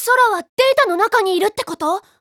空はデータの中にいるってこと？